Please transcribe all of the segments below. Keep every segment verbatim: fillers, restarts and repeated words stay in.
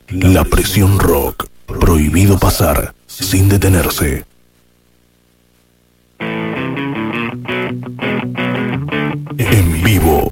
La Presión Rock. Prohibido pasar sin detenerse. En vivo.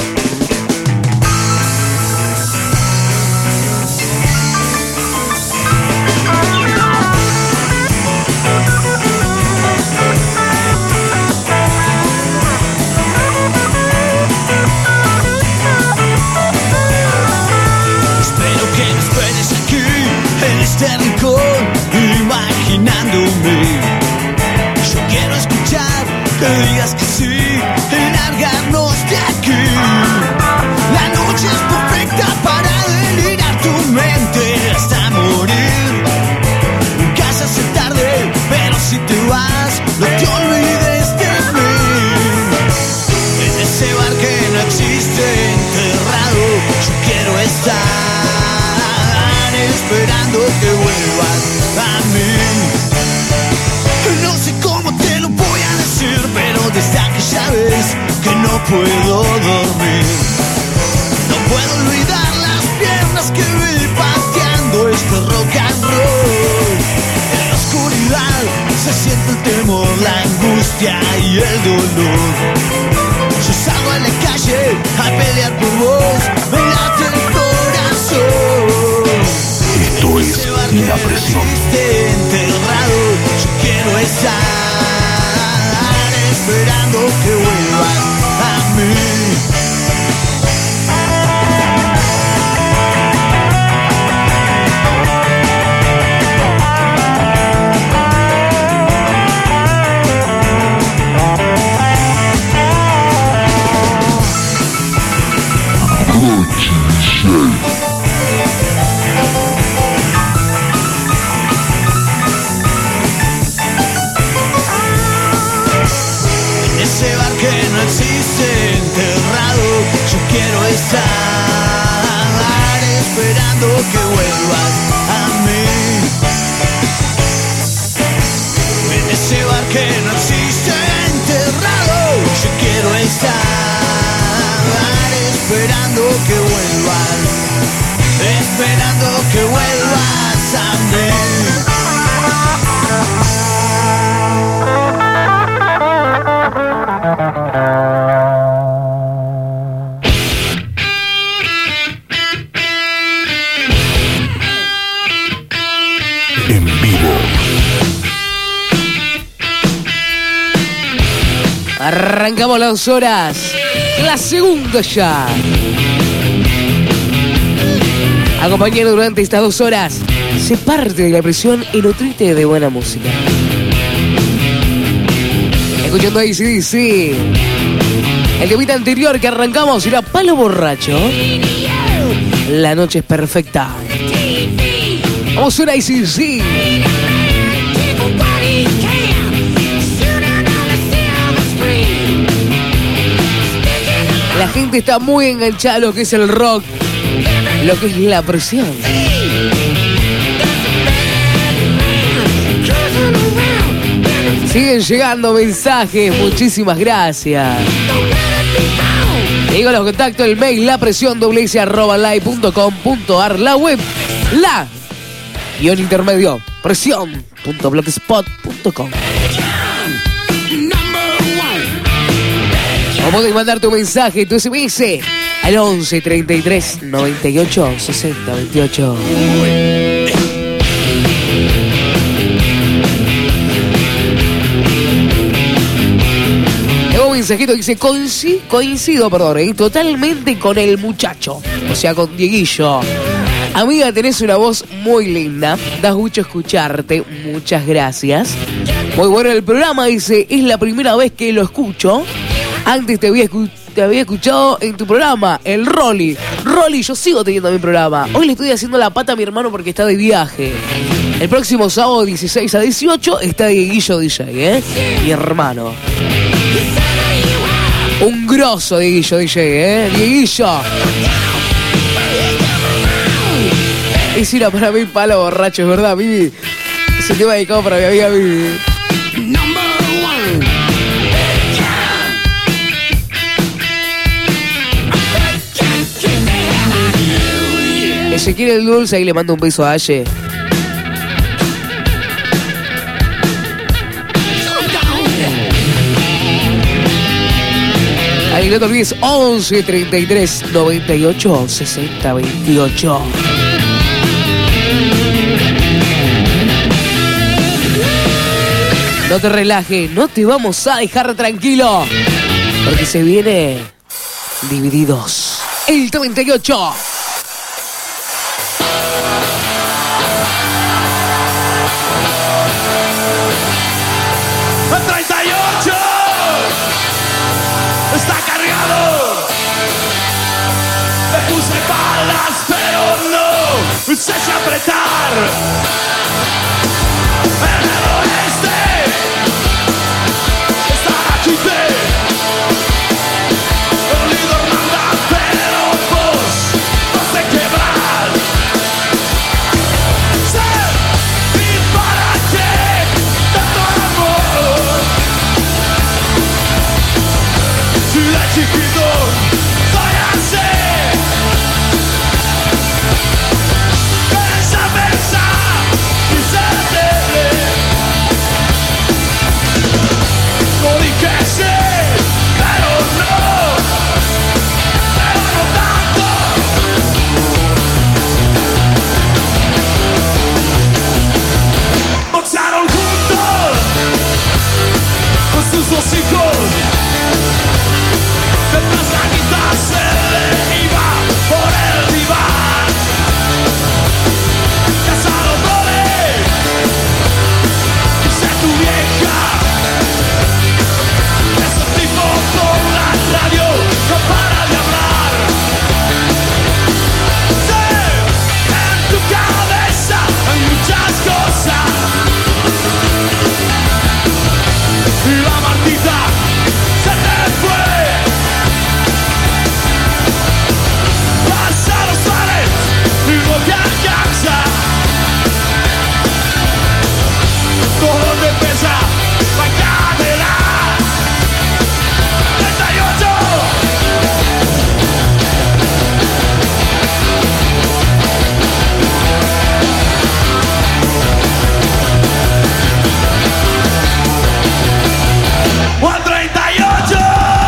Este rincón, imaginándome. Yo quiero escuchar que digas que sí y largarnos de aquí. La noche es perfecta para delirar tu mente hasta morir. En casa se tarde, pero si te vas, no te olvides de mí. En ese bar que no existe, enterrado, yo quiero estar esperando que vuelvas a mí. No sé cómo te lo voy a decir, pero desde aquella vez que no puedo dormir. No puedo olvidar las piernas que vi pateando este rock and roll. En la oscuridad se siente el temor, la angustia y el dolor. Yo salgo a la calle a pelear por vos, me late el corazón. Esto es La Presión. Enterrado, yo quiero estar esperando que vuelvas a mí. Quiero estar esperando que vuelvas a mí. En ese bar que no existe, enterrado, yo quiero estar esperando que vuelvas, esperando que vuelvas a mí. En vivo. Arrancamos las dos horas. La segunda ya. Acompañando durante estas dos horas. Se parte de la presión y nutrite de buena música. Escuchando A C D C. El temita anterior que arrancamos era Palo Borracho. La noche es perfecta. Vamos a una A C D C. La gente está muy enganchada a lo que es el rock, lo que es la presión. Siguen llegando mensajes, muchísimas gracias. Digo los contactos, el mail, la presión doble s arroba live punto com punto ar, la web, la guión intermedio, presión punto blogspot punto com. O podés mandar tu mensaje, tu S M S al once treinta y tres noventa y ocho sesenta veintiocho. Tengo un mensajito que dice, coincido, coincido perdón, ¿eh? totalmente con el muchacho, o sea, con Dieguillo. Amiga, tenés una voz muy linda, das mucho escucharte, muchas gracias. Muy bueno el programa, dice, es la primera vez que lo escucho. Antes te había, escu- te había escuchado en tu programa, el Rolly. Rolly, yo sigo teniendo mi programa. Hoy le estoy haciendo la pata a mi hermano porque está de viaje. El próximo sábado dieciséis a dieciocho está Dieguillo D J, ¿eh? Mi hermano. Un grosso Dieguillo D J, ¿eh? Dieguillo. Ese era para mí Palo Borracho, es verdad, Vivi. Ese tema dedicado para mi amiga Vivi. Ezequiel el Dulce, ahí le mando un beso a Aye. Ahí no te olvides, once treinta y tres noventa y ocho sesenta veintiocho. No te relajes, no te vamos a dejar tranquilo, porque se viene Divididos el treinta y ocho. El treinta y ocho está cargado. Le puse balas, pero no se echa a apretar. En el oeste está la chute. El líder manda, pero vos vas a quebrar. Sé, ¿y para qué tanto amor? Si de chiquito soy así. Esa mesa y se debe. No dije sí, pero no. Pero no tanto. Boxearon juntos con sus dos hijos. Detrás la guitarra se le iba por el diván. Casado doble, dice tu vieja. Ese tipo por la radio no para de hablar. Sé, en tu cabeza hay muchas cosas. Y la Martita se te fue. Pasa los pares y no te alcanza. Todo te pesa la cadera. treinta y ocho. Juan treinta y ocho.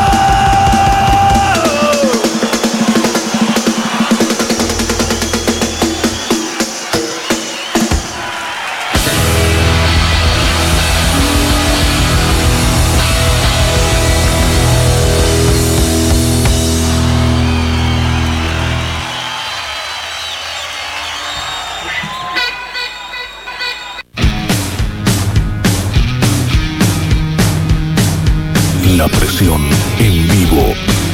La presión en vivo.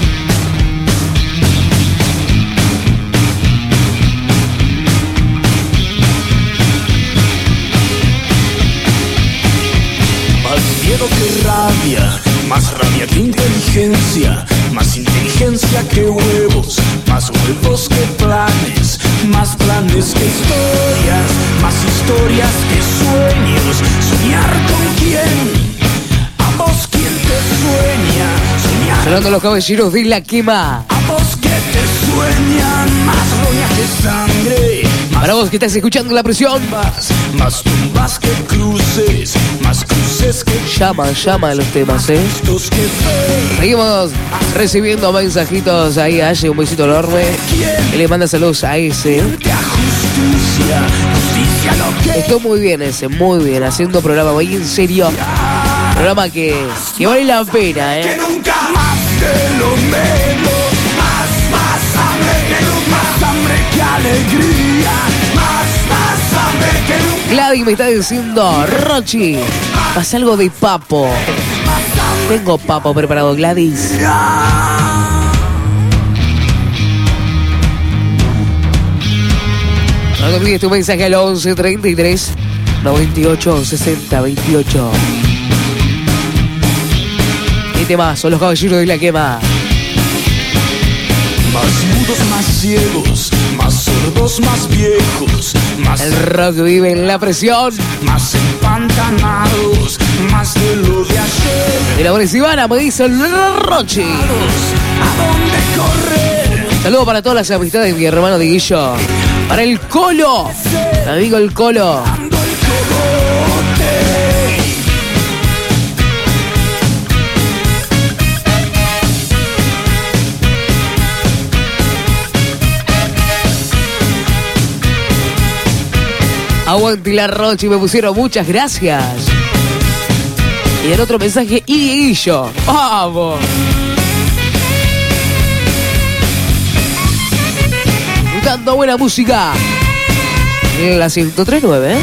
Más miedo que rabia, más rabia que inteligencia, más inteligencia que huevos, más huevos que planes, más planes que historias, más historias que sueños. Soñar con quién, a vos quién te sueña, soñar. Sonando los caballeros de la quema. A vos que te sueñan, más roña que sangre. Para vos que estás escuchando La Presión, Más, más tumbas que cruces, más cruces que llama, llama a los temas, ¿eh? chistos que fe. Seguimos recibiendo mensajitos ahí a Aye, un besito enorme. Y le manda saludos a ese. Te a justicia, justicia lo que Estoy muy bien ese, muy bien, haciendo programa muy en serio. Programa que, que vale la pena, que ¿eh? nunca más de lo menos. Más, más hambre que nunca, más hambre que alegría. Más, más hambre que nunca. Gladys me está diciendo, Rochi, pasa algo de papo. Tengo papo preparado, Gladys. No te olvides tu mensaje al once treinta y tres noventa y ocho sesenta veintiocho. ¿Qué temas son los caballeros de la quema? Más mudos, más ciegos, más sordos, más viejos, más, El rock vive en La Presión. más empantanados, más de lo de ayer. De la Ivana me dice el Rochi. ¿A dónde correr? Saludos para todas las amistades de mi hermano Diguillo. Para el Colo. Mi amigo el Colo. Aguante la Rochi, me pusieron muchas gracias. Y en otro mensaje, y Dieguillo. ¡Vamos! Disfrutando buena música. En la ciento tres punto nueve, ¿eh?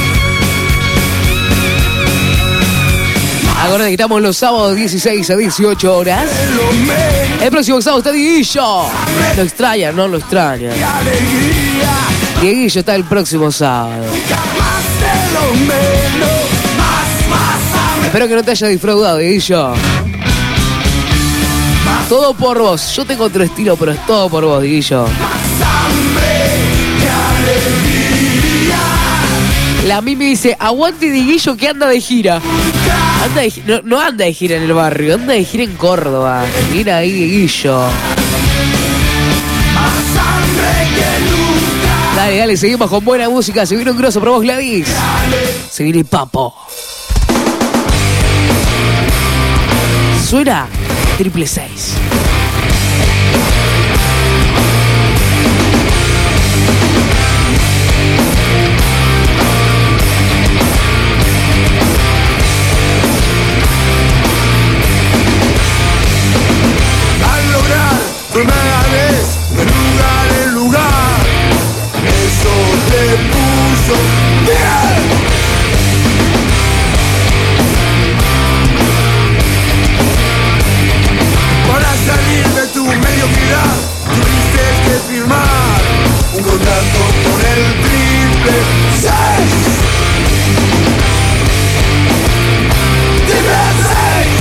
Ahora que estamos los sábados dieciséis a dieciocho horas. El próximo sábado está Dieguillo. Lo extraña, no lo extraña. Dieguillo está el próximo sábado. Espero que no te haya defraudado, Dieguillo. Todo por vos. Yo tengo otro estilo, pero es todo por vos, Dieguillo. La Mimi dice, aguante Dieguillo que anda de gira. Anda de, no, no anda de gira en el barrio, anda de gira en Córdoba. Mira ahí Dieguillo. Dale, dale, seguimos con buena música. Se viene un grosso para vos, Gladys. Se viene Papo. Suena triple seis. Al lograr primera vez de lugar en lugar, eso te puso bien. Para salir de tu mediocridad, tuviste que firmar un contrato con el triple seis. Triple seis.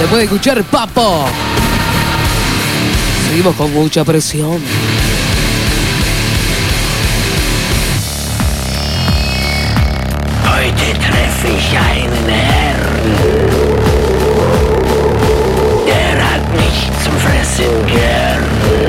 Después de escuchar Papo, seguimos con mucha presión. Heute treffe ich einen Herrn. Der hat mich zum Fressen gern.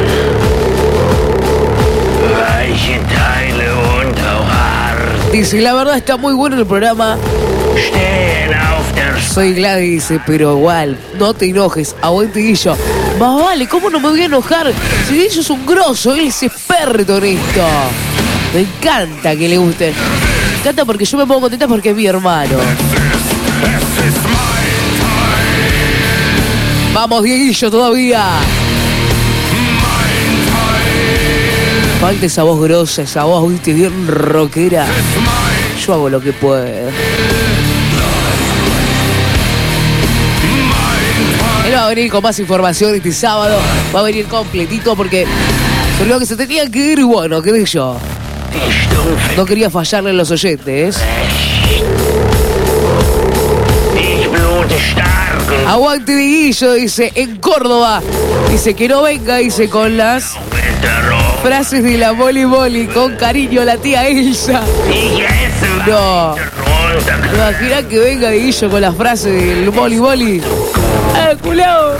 Weiche Teile und auch hart. Dice, la verdad está muy bueno el programa. Stehen auf der Soy Gladys, dice, pero igual, no te enojes, aguante Guillo. Más vale, ¿cómo no me voy a enojar? Si Guillo es un grosso, él es experto en esto. Me encanta que le guste. Me encanta porque yo me pongo contenta porque es mi hermano. Vamos, Dieguillo, todavía. Falta esa voz grosa, esa voz, viste, bien rockera. Yo hago lo que puedo. Él va a venir con más información este sábado. Va a venir completito porque sobre lo que se tenía que ir, bueno, qué sé yo. No quería fallarle a los oyentes. Aguante Dieguillo, dice, en Córdoba. Dice que no venga, dice, con las frases de la Boli Boli. Con cariño la tía Elsa. No. Imagina que venga Dieguillo con las frases del Boli Boli. ¡Ah, culao!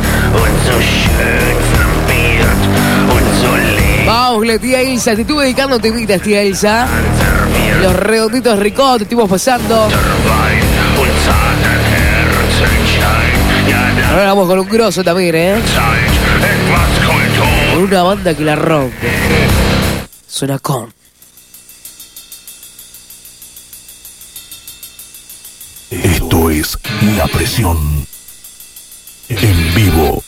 Vamos, la tía Elsa, te estuve dedicando temitas, tía Elsa. Los redonditos ricos, te estuvimos pasando. Ahora vamos con un grosso también, ¿eh? Con una banda que la rompe. Suena con. Esto es La Presión en vivo.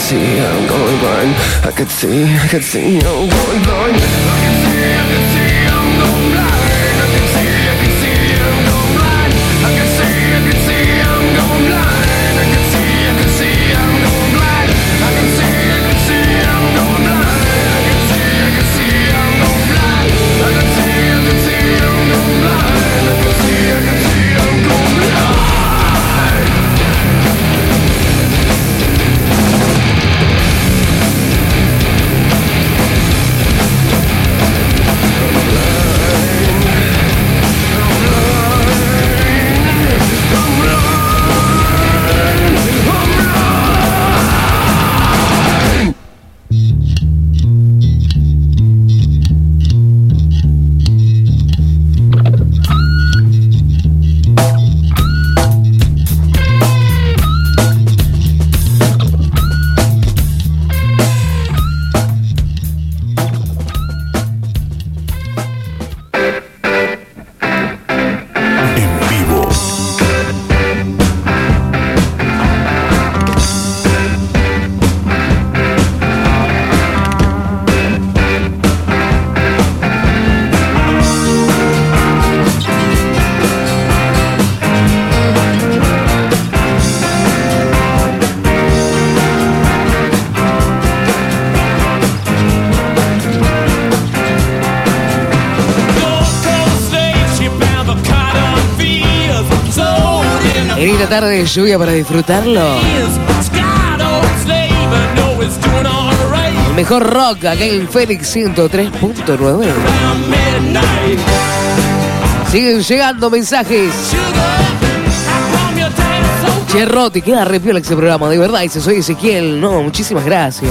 see I'm going blind. I could see, I could see I'm going blind. I could see, I could see I'm going blind. I could see, I could see I'm going blind. I could see, I could see I'm going blind. I could see, I could see I'm going blind. I could see, I could see I'm going blind. I could see, I could see I'm going blind. I could see, I could see I'm going blind. I could see, I could see I'm going blind. Tarde de lluvia para disfrutarlo. El mejor rock acá en Félix ciento tres punto nueve. Siguen llegando mensajes. Che, Roti, queda re piola ese programa, de verdad. Dice, soy Ezequiel. No, muchísimas gracias.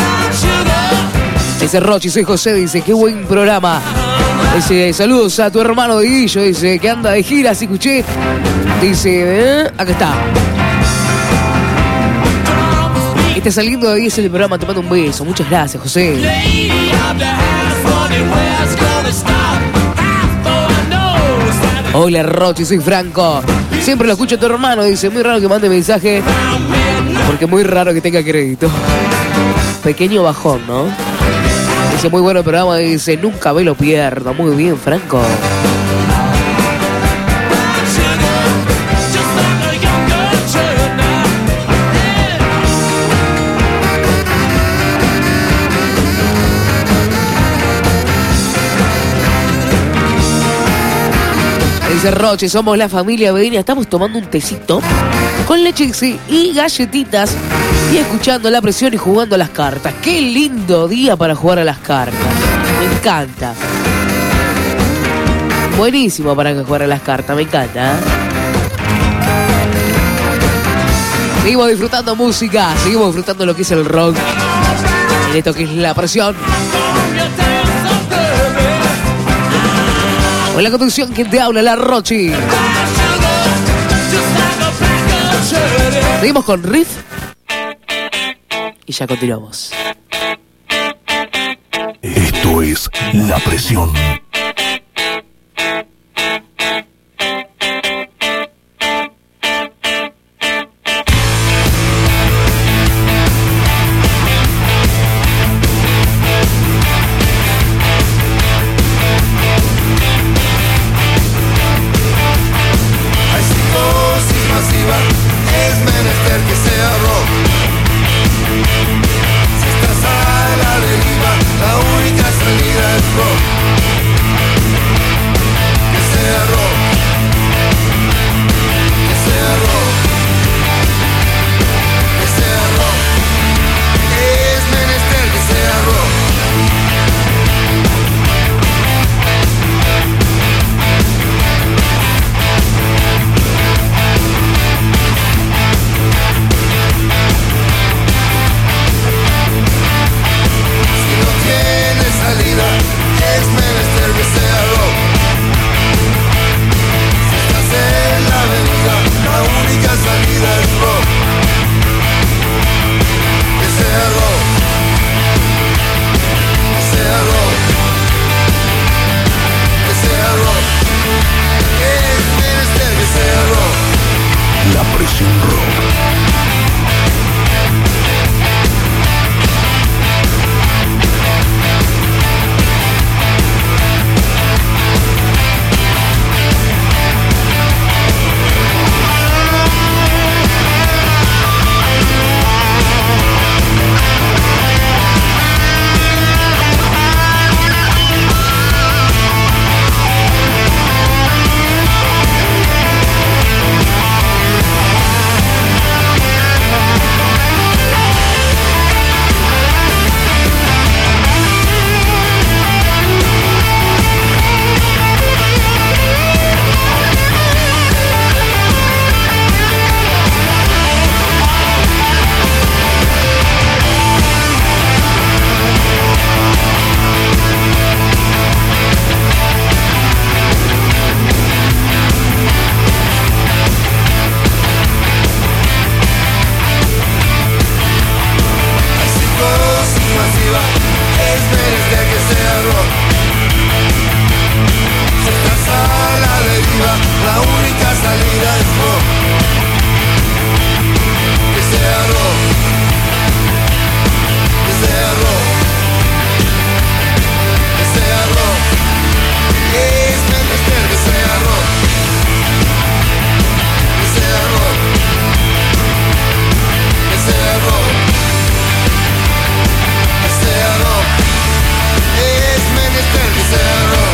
Dice Rochi, soy José. Dice, qué buen programa. Dice, saludos a tu hermano de Guillo. Dice, que anda de gira, así escuché. Dice, eh, acá está. Está saliendo de diez el programa, te mando un beso. Muchas gracias, José. Hola, Rochi, soy Franco. Siempre lo escucho a tu hermano. Dice, muy raro que mande mensaje, porque muy raro que tenga crédito. Pequeño bajón, ¿no? Dice, muy bueno el programa. Dice, nunca me lo pierdo. Muy bien, Franco. Dice Roche, somos la familia Bedenia, estamos tomando un tecito con leche y galletitas y escuchando La Presión y jugando a las cartas. ¡Qué lindo día para jugar a las cartas! Me encanta. Buenísimo para jugar a las cartas, me encanta. ¿eh? Seguimos disfrutando música, seguimos disfrutando lo que es el rock, en esto que es La Presión. Con la conducción, quien te habla, la Rochi. Seguimos con Riff y ya continuamos. Esto es La Presión. Si estás a la deriva, la única salida es rock. deriva, es menester que sea rock. Si estás a la deriva, la única salida es rock. Que sea rock, que sea rock, que sea rock. Es menester que sea rock, que sea rock, que sea rock, que sea rock. Es menester que sea rock.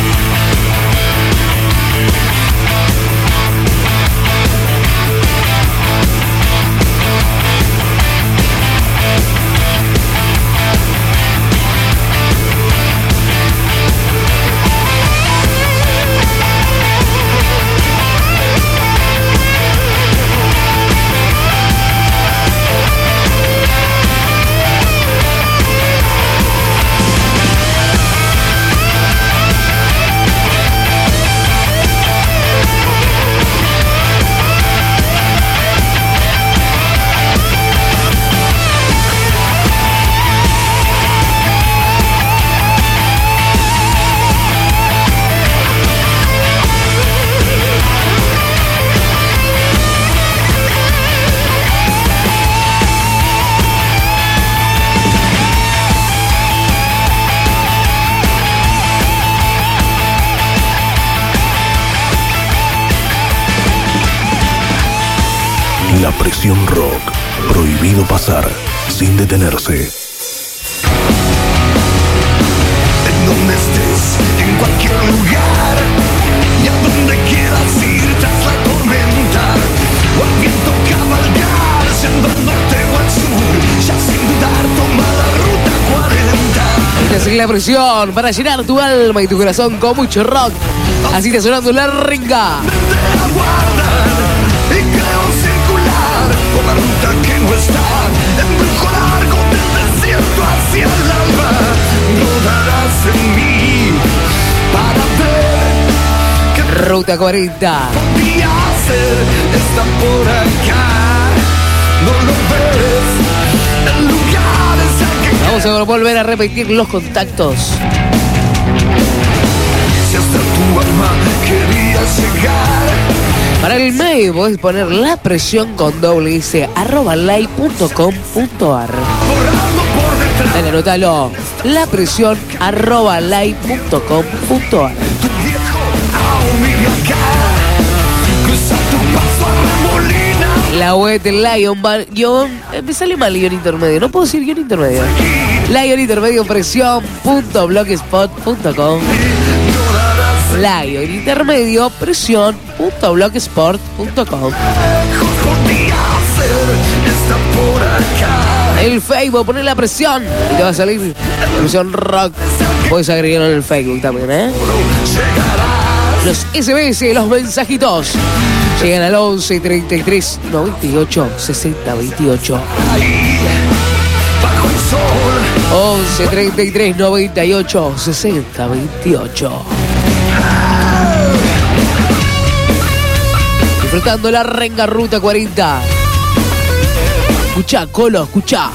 La presión rock. Prohibido pasar sin detenerse. En donde estés, en cualquier lugar, y a donde quieras ir tras la tormenta, o al viento cabalgar, yendo al norte o al sur, ya sin dudar toma la ruta cuarenta. Esta es la presión para llenar tu alma y tu corazón con mucho rock. Así está sonando La Renga. Te aguardan y creo circular por la ruta que no está, en brujo largo del desierto hacia el alba. Rodarás en mí para ver qué Ruta cuarenta. podía hacer. Está por acá, no lo ves, el lugar es el que Vamos a volver a repetir los contactos. si hasta tu alma querías llegar. Para el mail podés poner La Presión con doble S arroba live punto com punto ar. Borrando por detrás Dale, anótalo. La Presión arroba live punto com punto ar. tu viejo aún vive acá. Cruza tu paso a Remolina. La web del Lion Bar, guión, eh, me sale mal guión intermedio, no puedo decir guión intermedio. Lion intermedio presión punto blogspot punto com. Lion intermedio presión punto blogspot punto com. Lejos podía ser, está por acá. El Facebook, poné La Presión y te va a salir Presión Rock. Puedes agregarlo en el Facebook también, ¿eh? Llegarás Los S M S, los mensajitos llegan al once treinta y tres noventa y ocho sesenta veintiocho. ahí, bajo el sol. once treinta y tres noventa y ocho sesenta veintiocho. Disfrutando La Renga Ruta cuarenta. Escuchá, Colo, escuchá.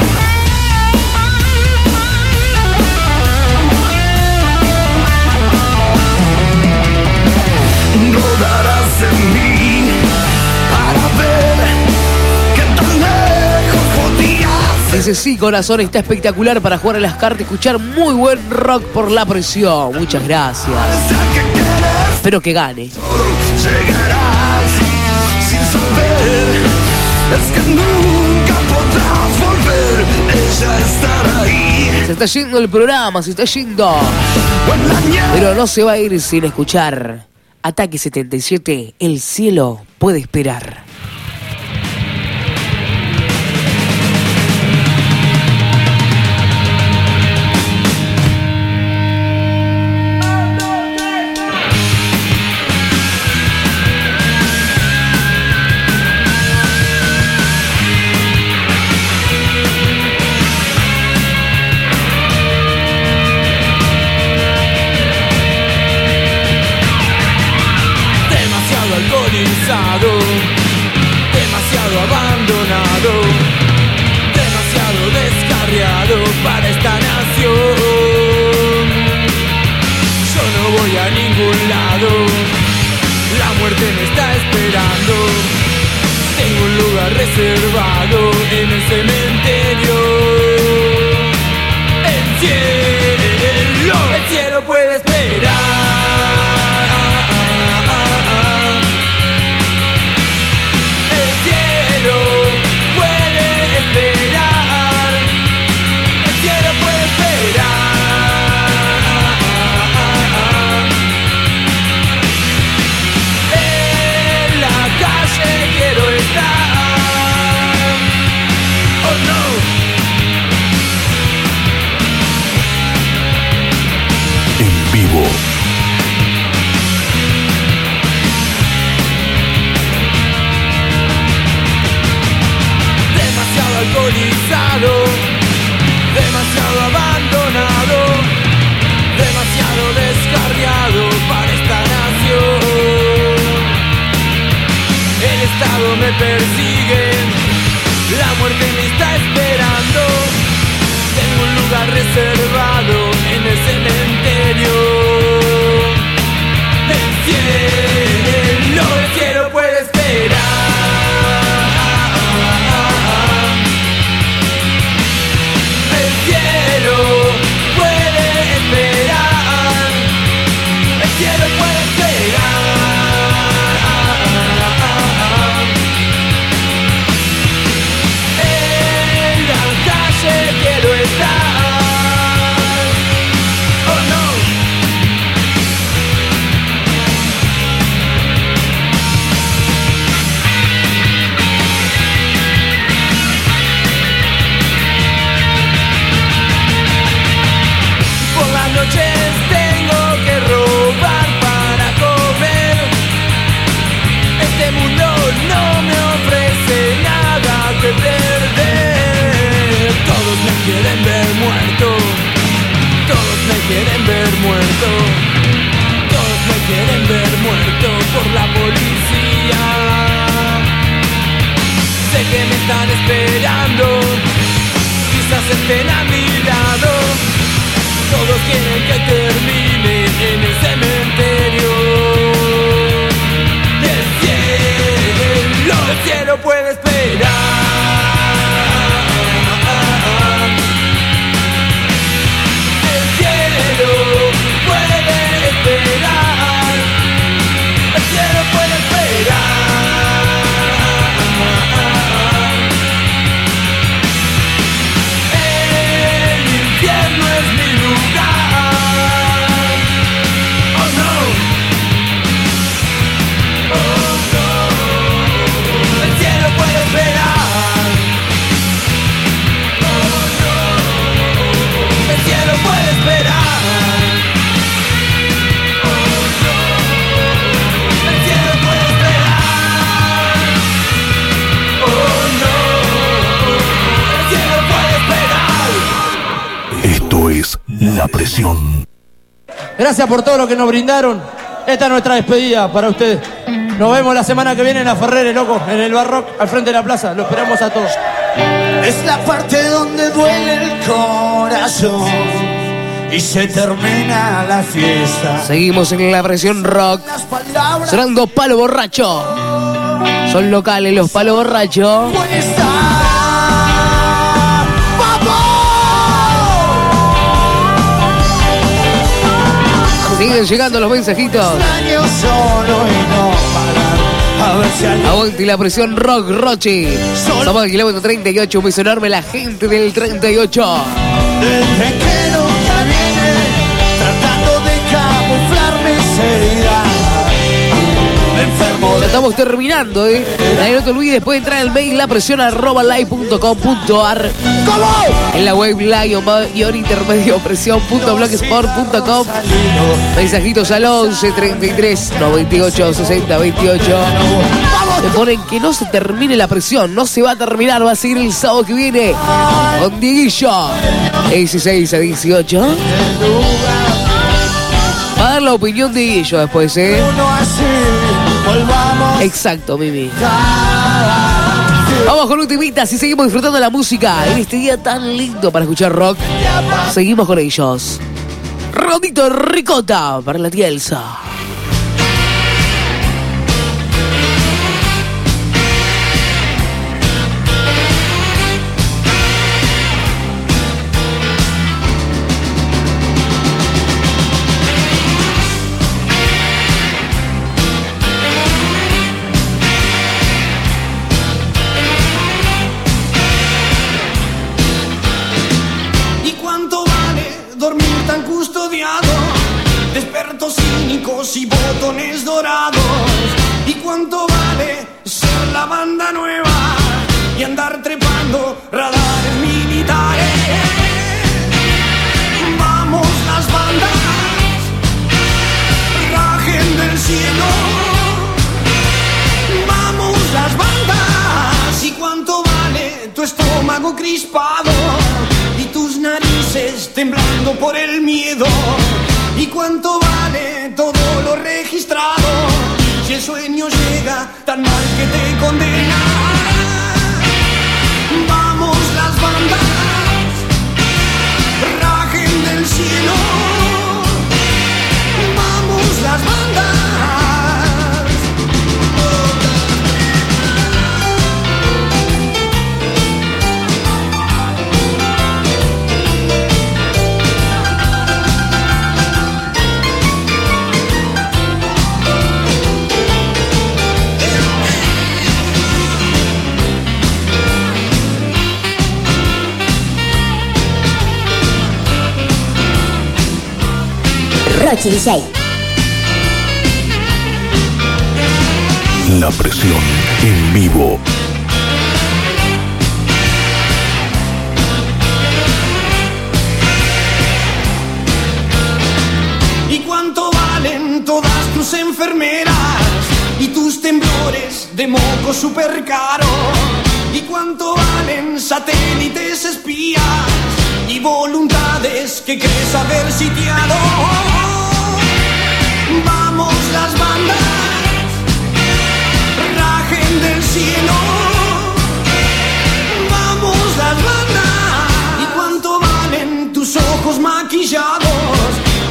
Rodarás en mí para ver qué tan lejos podía ser. Dice, sí, corazón, está espectacular para jugar a las cartas, escuchar muy buen rock por La Presión. Muchas gracias. Sé que quieres, Espero que gane. solo llegarás sin saber. Es que nunca podrás volver. Ella estará ahí. Se está yendo el programa, se está yendo. O en la nieve. Pero no se va a ir sin escuchar Ataque setenta y siete, El cielo puede esperar. Demasiado alcoholizado estén a mi lado. Todos quieren que termine en el cementerio. El cielo, el cielo puede esperar. El cielo puede esperar. El cielo puede esperar. El infierno es mi lugar. Oh no. Oh no. El cielo puede esperar. Oh no. El cielo puede esperar. Oh no. El cielo puede esperar. Oh no. El cielo puede esperar. Esto es La Presión. Gracias por todo lo que nos brindaron. Esta es nuestra despedida para ustedes. Nos vemos la semana que viene en la Ferrere, loco, en el Barroc, al frente de la plaza. Lo esperamos a todos. Es la parte donde duele el corazón y se termina la fiesta. Seguimos en La Presión Rock. Las palabras Sonando Palo Borracho. Son locales los Palo Borracho. pueden estar. Siguen llegando los mensajitos. Año solo y no parar. A ver si alguien Aguante La Presión Rock, Rochi. Somos del kilómetro treinta y ocho. Un beso enorme a la gente del treinta y ocho. desde que nunca viene tratando de camuflar mis heridas. Enfermo Ya de estamos terminando, ¿eh? Nadie no te olvides, puede entrar al mail lapresión arroba live punto com punto ar. ¿Cómo? En la web live-intermedio presión punto blogspot punto com. Mensajitos al once treinta y tres noventa y ocho sesenta veintiocho. Te ponen que no se termine la presión, no se va a terminar, va a seguir el sábado que viene con Dieguillo. dieciséis a dieciocho. Va a dar la opinión de Dieguillo después, ¿eh? Uno así, volvamos. Exacto, Mimi. Vamos con un temita, si seguimos disfrutando la música en este día tan lindo para escuchar rock. Seguimos con ellos. Rondito Ricota para la tía Elsa. ¿Y cuánto vale dormir tan custodiado? De expertos cínicos y botones dorados. ¿Y cuánto vale ser la banda nueva y andar trepando radares militares? Vamos las bandas, rajen del cielo. Vamos las bandas. ¿Y cuánto vale tu estómago crispado y tus narices temblando por el miedo? ¿Y cuánto vale todo lo registrado si el sueño llega tan mal que te condena? Vamos las bandas, rajen del cielo. Vamos las bandas. Rochi D J. La Presión en vivo. ¿Y cuánto valen todas tus enfermeras y tus temblores de moco super caro? ¿Y cuánto valen satélites espías y voluntades que crees haber sitiado? Vamos las bandas, rajen del cielo. Vamos las bandas. ¿Y cuánto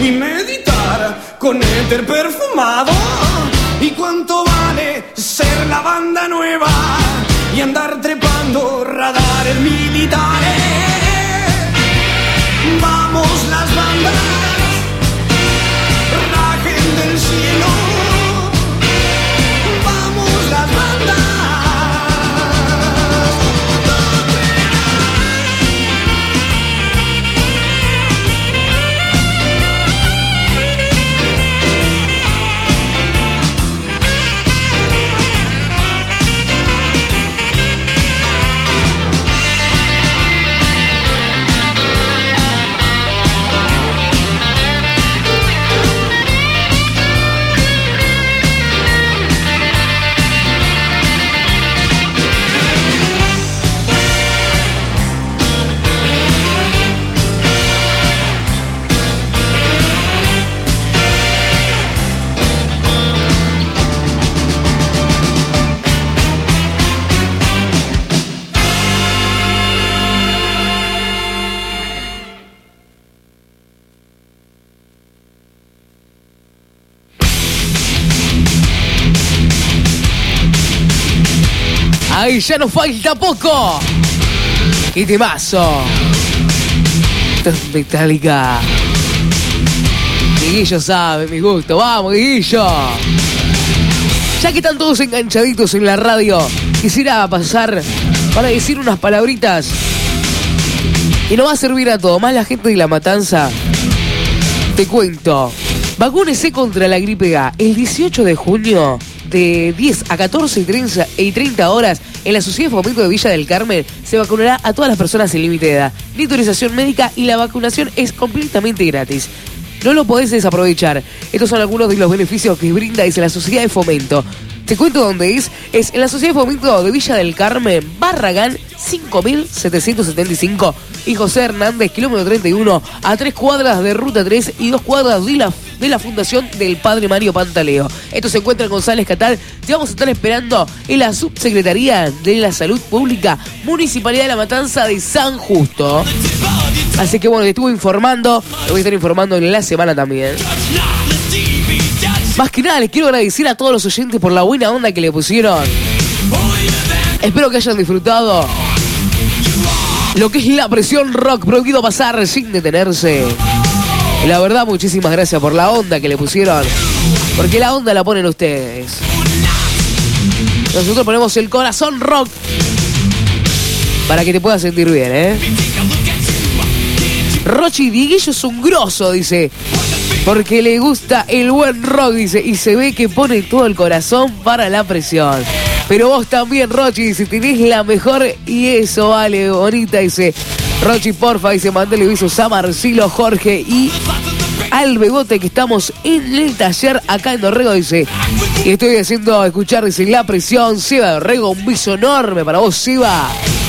y meditar con éter perfumado. ¿Y cuánto vale ser la banda nueva y andar trepando radares militares? Vamos las bandas, rajen del cielo. Vamos las bandas. Ahí ya nos falta poco. ¡Qué temazo! Esto es Metallica. Dieguillo sabe mi gusto. ¡Vamos, Dieguillo! Ya que están todos enganchaditos en la radio, quisiera pasar para decir unas palabritas y nos va a servir a todo, más la gente de La Matanza. Te cuento. Vacúnese contra la gripe A el dieciocho de junio de diez a catorce y treinta horas en la Sociedad de Fomento de Villa del Carmen. Se vacunará a todas las personas sin límite de edad, ni autorización médica, y la vacunación es completamente gratis. No lo podés desaprovechar. Estos son algunos de los beneficios que brinda desde la Sociedad de Fomento. Te cuento dónde es. Es en la Sociedad de Fomento de Villa del Carmen, Barragán cinco mil setecientos setenta y cinco y José Hernández, kilómetro treinta y uno, a tres cuadras de Ruta tres y dos cuadras de la, de la Fundación del Padre Mario Pantaleo. Esto se encuentra en González Catal. Te vamos a estar esperando en la Subsecretaría de la Salud Pública, Municipalidad de La Matanza de San Justo. Así que bueno, te estuve informando, te voy a estar informando en la semana también. Más que nada, les quiero agradecer a todos los oyentes por la buena onda que le pusieron. Espero que hayan disfrutado lo que es La Presión Rock, prohibido pasar sin detenerse. Y la verdad, muchísimas gracias por la onda que le pusieron, porque la onda la ponen ustedes. Nosotros ponemos el corazón rock para que te puedas sentir bien, ¿eh? Rochi Dieguillo es un grosso, dice, porque le gusta el buen rock, dice, y se ve que pone todo el corazón para La Presión. Pero vos también, Rochi, dice, tenés la mejor y eso vale, bonita, dice. Rochi, porfa, dice, mandale besos a Marcelo, Jorge y al Bebote, que estamos en el taller acá en Dorrego, dice. Y estoy haciendo escuchar, dice, La Presión. Seba Dorrego, un beso enorme para vos, Seba.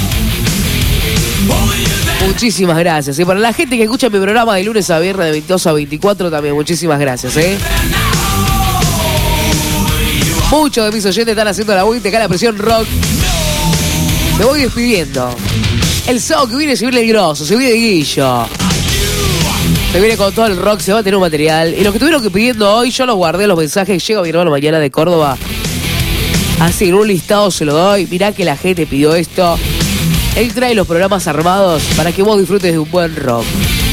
Muchísimas gracias. Y para la gente que escucha mi programa de lunes a viernes de veintidós a veinticuatro también, muchísimas gracias, ¿eh? Muchos de mis oyentes están haciendo la vuelta acá, La Presión Rock. Me voy despidiendo. El sábado que viene se viene el grosso, se viene Guillo. Se viene con todo el rock, se va a tener un material. Y lo que tuvieron que pidiendo hoy, yo los guardé los mensajes. Llega mi hermano mañana de Córdoba. Así en un listado se lo doy. Mirá que la gente pidió esto. Él trae los programas armados para que vos disfrutes de un buen rock.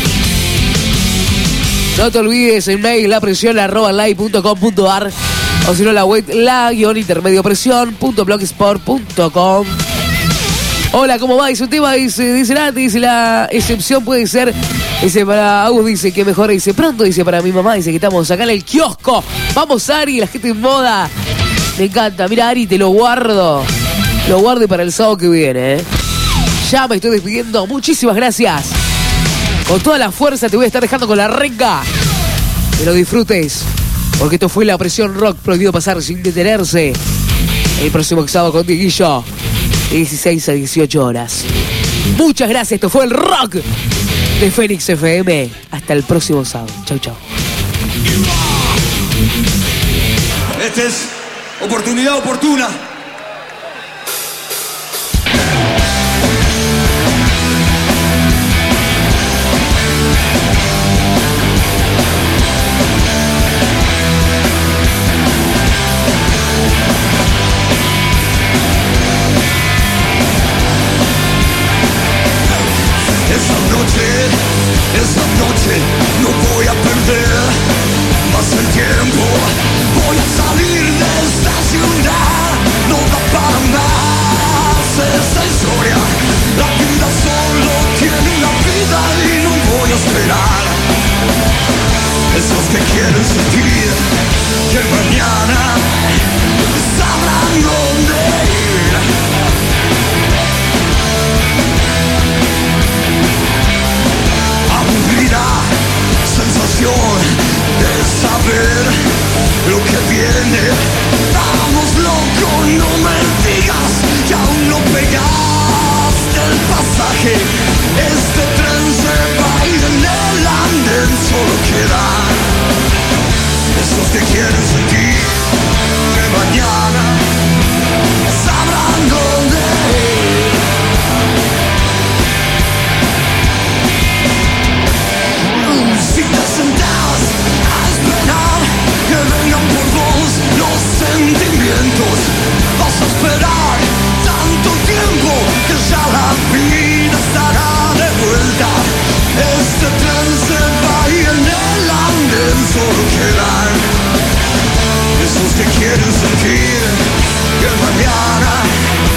No te olvides el mail lapresión arroba live punto com punto ar o si no la web la-intermediopresión punto blogspot punto com. Hola, ¿cómo va? Dice un tema, dice, dice Nati, dice la excepción puede ser, dice para Agus, dice que mejor, dice pronto, dice para mi mamá, dice que estamos acá en el kiosco. Vamos, Ari, la gente en moda. Me encanta, mira, Ari, te lo guardo. Lo guardo para el sábado que viene, ¿eh? Ya me estoy despidiendo, muchísimas gracias. Con toda la fuerza te voy a estar dejando con la renga. Que lo disfrutes, porque esto fue La Presión Rock, prohibido pasar sin detenerse. El próximo sábado con Dieguillo, de dieciséis a dieciocho horas. Muchas gracias, esto fue el rock de Fénix F M. Hasta el próximo sábado. Chau, chau. Esta es oportunidad oportuna. ilusión de saber lo que viene. Vamos loco, no me digas que aún no pegaste el pasaje. Este tren se va a ir en el andén, solo quedan esos que quieren sentir que mañana sabrán dónde ir. Si te sentás a esperar que vengan por vos los sentimientos, vas a esperar tanto tiempo que ya la vida estará de vuelta. Este tren se va y en el andén solo quedan esos que quieren sentir que mañana